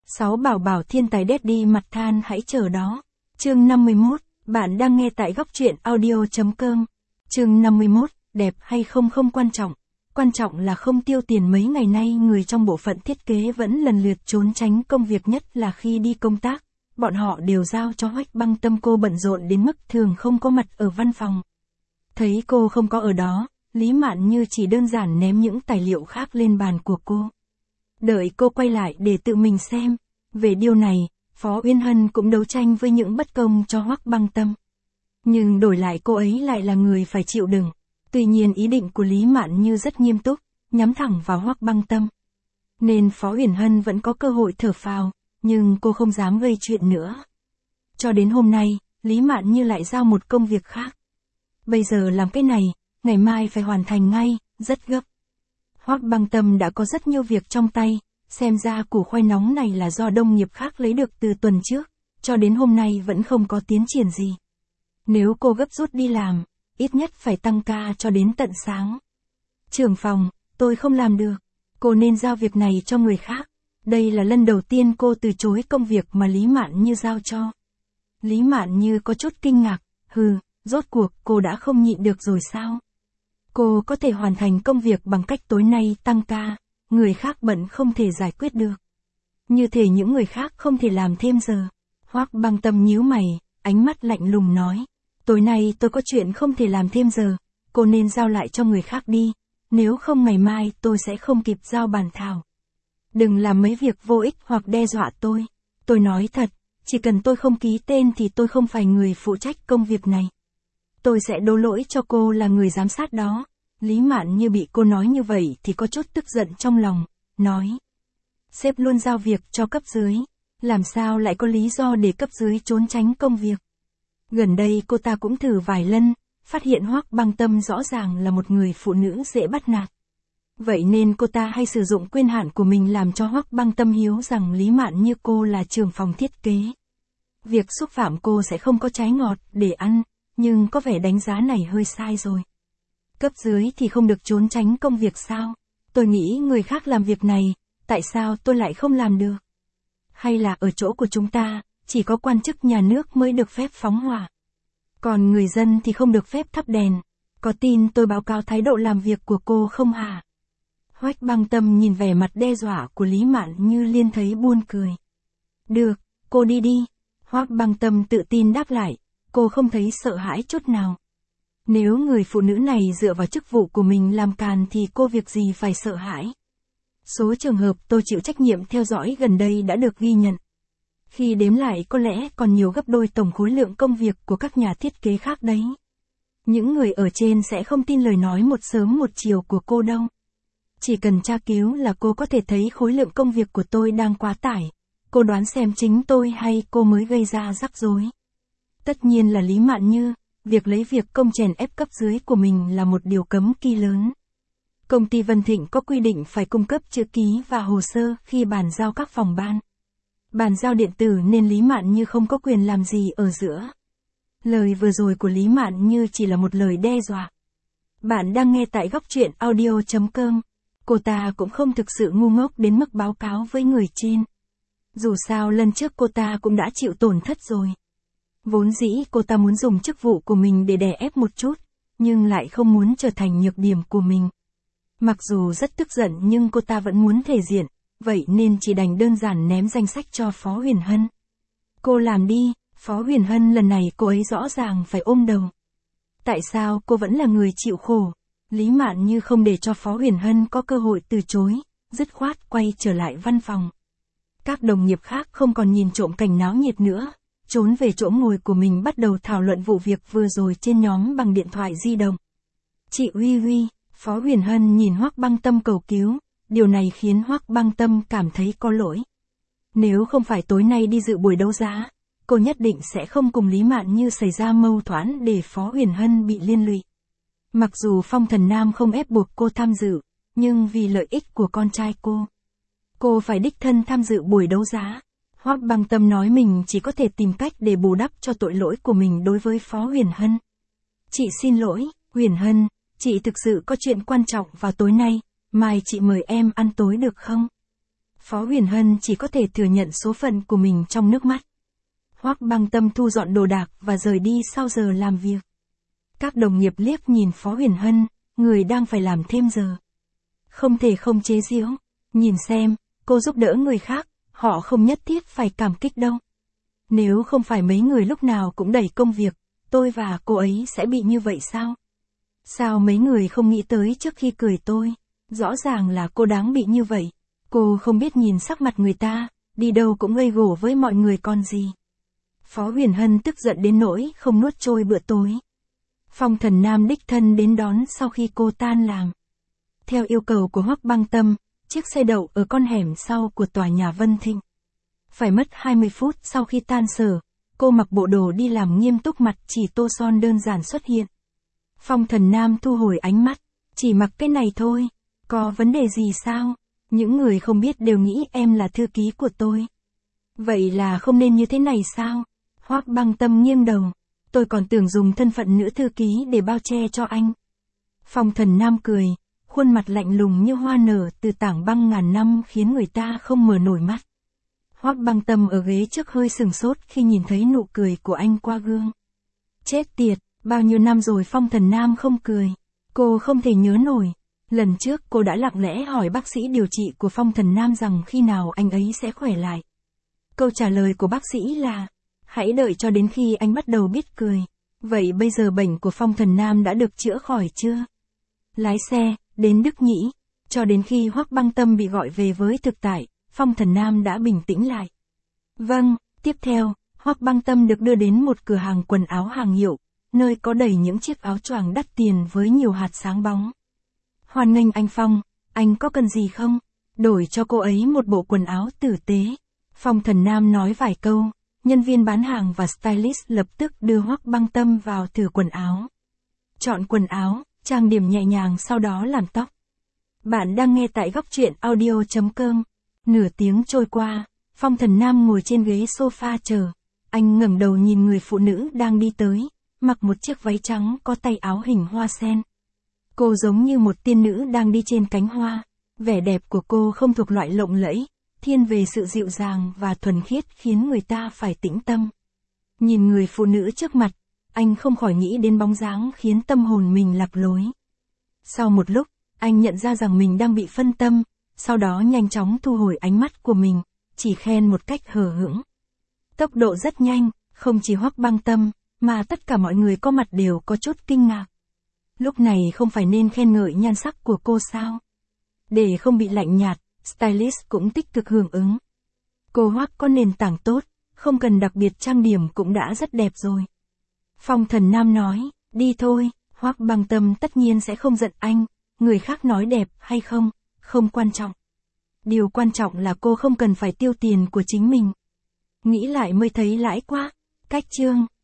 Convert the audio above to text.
6 bảo bảo thiên tài daddy mặt than hãy chờ đó. Chương 51, bạn đang nghe tại góc truyện audio.com. Chương 51, đẹp hay không không quan trọng. Quan trọng là không tiêu tiền. Mấy ngày nay người trong bộ phận thiết kế vẫn lần lượt trốn tránh công việc, nhất là khi đi công tác. Bọn họ đều giao cho Hoách Băng Tâm. Cô bận rộn đến mức thường không có mặt ở văn phòng. Thấy cô không có ở đó, Lý Mạn Như chỉ đơn giản ném những tài liệu khác lên bàn của cô. Đợi cô quay lại để tự mình xem. Về điều này, Phó Uyên Hân cũng đấu tranh với những bất công cho Hoắc Băng Tâm. Nhưng đổi lại cô ấy lại là người phải chịu đựng. Tuy nhiên ý định của Lý Mạn Như rất nghiêm túc, nhắm thẳng vào Hoắc Băng Tâm. Nên Phó Uyển Hân vẫn có cơ hội thở phào, nhưng cô không dám gây chuyện nữa. Cho đến hôm nay, Lý Mạn Như lại giao một công việc khác. Bây giờ làm cái này, ngày mai phải hoàn thành ngay, rất gấp. Hoắc Băng Tâm đã có rất nhiều việc trong tay, xem ra củ khoai nóng này là do đồng nghiệp khác lấy được từ tuần trước, cho đến hôm nay vẫn không có tiến triển gì. Nếu cô gấp rút đi làm, ít nhất phải tăng ca cho đến tận sáng. Trưởng phòng, tôi không làm được, cô nên giao việc này cho người khác. Đây là lần đầu tiên cô từ chối công việc mà Lý Mạn Như giao cho. Lý Mạn Như có chút kinh ngạc, rốt cuộc cô đã không nhịn được rồi sao? Cô có thể hoàn thành công việc bằng cách tối nay tăng ca, người khác bận không thể giải quyết được. Như thể những người khác không thể làm thêm giờ. Hoắc Băng Tâm nhíu mày, ánh mắt lạnh lùng nói. Tối nay tôi có chuyện không thể làm thêm giờ, cô nên giao lại cho người khác đi, nếu không ngày mai tôi sẽ không kịp giao bản thảo. Đừng làm mấy việc vô ích hoặc đe dọa tôi. Tôi nói thật, chỉ cần tôi không ký tên thì tôi không phải người phụ trách công việc này. Tôi sẽ đổ lỗi cho cô là người giám sát đó. Lý Mạn Như bị cô nói như vậy thì có chút tức giận trong lòng, nói. Sếp luôn giao việc cho cấp dưới, làm sao lại có lý do để cấp dưới trốn tránh công việc. Gần đây cô ta cũng thử vài lần, phát hiện Hoắc Băng Tâm rõ ràng là một người phụ nữ dễ bắt nạt. Vậy nên cô ta hay sử dụng quyền hạn của mình làm cho Hoắc Băng Tâm hiếu rằng Lý Mạn Như cô là trưởng phòng thiết kế. Việc xúc phạm cô sẽ không có trái ngọt để ăn, nhưng có vẻ đánh giá này hơi sai rồi. Cấp dưới thì không được trốn tránh công việc sao? Tôi nghĩ người khác làm việc này, tại sao tôi lại không làm được? Hay là ở chỗ của chúng ta, chỉ có quan chức nhà nước mới được phép phóng hỏa? Còn người dân thì không được phép thắp đèn. Có tin tôi báo cáo thái độ làm việc của cô không hả? Hoắc Băng Tâm nhìn vẻ mặt đe dọa của Lý Mạn Như liền thấy buồn cười. Được, cô đi đi. Hoắc Băng Tâm tự tin đáp lại, cô không thấy sợ hãi chút nào. Nếu người phụ nữ này dựa vào chức vụ của mình làm càn thì cô việc gì phải sợ hãi. Số trường hợp tôi chịu trách nhiệm theo dõi gần đây đã được ghi nhận. Khi đếm lại có lẽ còn nhiều gấp đôi tổng khối lượng công việc của các nhà thiết kế khác đấy. Những người ở trên sẽ không tin lời nói một sớm một chiều của cô đâu. Chỉ cần tra cứu là cô có thể thấy khối lượng công việc của tôi đang quá tải. Cô đoán xem chính tôi hay cô mới gây ra rắc rối. Tất nhiên là Lý Mạn Như. Việc lấy việc công chèn ép cấp dưới của mình là một điều cấm kỵ lớn. Công ty Vân Thịnh có quy định phải cung cấp chữ ký và hồ sơ khi bàn giao các phòng ban. Bàn giao điện tử nên Lý Mạn Như không có quyền làm gì ở giữa. Lời vừa rồi của Lý Mạn Như chỉ là một lời đe dọa. Bạn đang nghe tại góc truyện audio.com. Cô ta cũng không thực sự ngu ngốc đến mức báo cáo với người trên. Dù sao lần trước cô ta cũng đã chịu tổn thất rồi. Vốn dĩ cô ta muốn dùng chức vụ của mình để đè ép một chút, nhưng lại không muốn trở thành nhược điểm của mình. Mặc dù rất tức giận nhưng cô ta vẫn muốn thể diện, vậy nên chỉ đành đơn giản ném danh sách cho Phó Uyển Hân. Cô làm đi, Phó Uyển Hân lần này cô ấy rõ ràng phải ôm đầu. Tại sao cô vẫn là người chịu khổ? Lý Mạn Như không để cho Phó Uyển Hân có cơ hội từ chối, dứt khoát quay trở lại văn phòng. Các đồng nghiệp khác không còn nhìn trộm cảnh náo nhiệt nữa. Trốn về chỗ ngồi của mình bắt đầu thảo luận vụ việc vừa rồi trên nhóm bằng điện thoại di động. Chị Uy, Phó Uyển Hân nhìn Hoắc Băng Tâm cầu cứu, điều này khiến Hoắc Băng Tâm cảm thấy có lỗi. Nếu không phải tối nay đi dự buổi đấu giá, cô nhất định sẽ không cùng Lý Mạn Như xảy ra mâu thuẫn để Phó Uyển Hân bị liên lụy. Mặc dù Phong Thần Nam không ép buộc cô tham dự, nhưng vì lợi ích của con trai cô phải đích thân tham dự buổi đấu giá. Hoắc Băng Tâm nói mình chỉ có thể tìm cách để bù đắp cho tội lỗi của mình đối với Phó Uyển Hân. Chị xin lỗi, Uyển Hân, chị thực sự có chuyện quan trọng vào tối nay, mai chị mời em ăn tối được không? Phó Huyền Hân chỉ có thể thừa nhận số phận của mình trong nước mắt. Hoắc Băng Tâm thu dọn đồ đạc và rời đi sau giờ làm việc. Các đồng nghiệp liếc nhìn Phó Huyền Hân, người đang phải làm thêm giờ. Không thể không chế giễu, nhìn xem, cô giúp đỡ người khác, họ không nhất thiết phải cảm kích đâu. Nếu không phải mấy người lúc nào cũng đẩy công việc, tôi và cô ấy sẽ bị như vậy sao? Sao mấy người không nghĩ tới trước khi cười tôi? Rõ ràng là cô đáng bị như vậy. Cô không biết nhìn sắc mặt người ta, đi đâu cũng gây gổ với mọi người còn gì. Phó Huyền Hân tức giận đến nỗi không nuốt trôi bữa tối. Phong Thần Nam đích thân đến đón sau khi cô tan làm. Theo yêu cầu của Hoắc Băng Tâm, chiếc xe đậu ở con hẻm sau của tòa nhà Vân Thịnh. Phải mất 20 phút sau khi tan sở, cô mặc bộ đồ đi làm nghiêm túc, mặt chỉ tô son đơn giản xuất hiện. Phong Thần Nam thu hồi ánh mắt, chỉ mặc cái này thôi, có vấn đề gì sao? Những người không biết đều nghĩ em là thư ký của tôi. Vậy là không nên như thế này sao? Hoắc Băng Tâm nghiêng đầu, tôi còn tưởng dùng thân phận nữ thư ký để bao che cho anh. Phong Thần Nam cười, khuôn mặt lạnh lùng như hoa nở từ tảng băng ngàn năm khiến người ta không mở nổi mắt. Hoắc Băng Tâm ở ghế trước hơi sừng sốt khi nhìn thấy nụ cười của anh qua gương. Chết tiệt, bao nhiêu năm rồi Phong Thần Nam không cười. Cô không thể nhớ nổi. Lần trước cô đã lặng lẽ hỏi bác sĩ điều trị của Phong Thần Nam rằng khi nào anh ấy sẽ khỏe lại. Câu trả lời của bác sĩ là, hãy đợi cho đến khi anh bắt đầu biết cười. Vậy bây giờ bệnh của Phong Thần Nam đã được chữa khỏi chưa? Lái xe, đến Đức Nhĩ. Cho đến khi Hoắc Băng Tâm bị gọi về với thực tại, Phong Thần Nam đã bình tĩnh lại. Vâng, tiếp theo, Hoắc Băng Tâm được đưa đến một cửa hàng quần áo hàng hiệu, nơi có đầy những chiếc áo choàng đắt tiền với nhiều hạt sáng bóng. Hoan nghênh anh Phong, anh có cần gì không? Đổi cho cô ấy một bộ quần áo tử tế. Phong Thần Nam nói vài câu, nhân viên bán hàng và stylist lập tức đưa Hoắc Băng Tâm vào thử quần áo. Chọn quần áo, trang điểm nhẹ nhàng sau đó làm tóc. Bạn đang nghe tại góc truyện audio.com. Nửa tiếng trôi qua, Phong Thần Nam ngồi trên ghế sofa chờ. Anh ngẩng đầu nhìn người phụ nữ đang đi tới, mặc một chiếc váy trắng có tay áo hình hoa sen. Cô giống như một tiên nữ đang đi trên cánh hoa. Vẻ đẹp của cô không thuộc loại lộng lẫy, thiên về sự dịu dàng và thuần khiết khiến người ta phải tĩnh tâm. Nhìn người phụ nữ trước mặt, anh không khỏi nghĩ đến bóng dáng khiến tâm hồn mình lạc lối. Sau một lúc, anh nhận ra rằng mình đang bị phân tâm, sau đó nhanh chóng thu hồi ánh mắt của mình, chỉ khen một cách hờ hững. Tốc độ rất nhanh, không chỉ Hoắc Băng Tâm, mà tất cả mọi người có mặt đều có chút kinh ngạc. Lúc này không phải nên khen ngợi nhan sắc của cô sao? Để không bị lạnh nhạt, stylist cũng tích cực hưởng ứng. Cô Hoắc có nền tảng tốt, không cần đặc biệt trang điểm cũng đã rất đẹp rồi. Phong Thần Nam nói, đi thôi, Hoắc Băng Tâm tất nhiên sẽ không giận anh, người khác nói đẹp hay không, không quan trọng. Điều quan trọng là cô không cần phải tiêu tiền của chính mình. Nghĩ lại mới thấy lãi quá. Cách chương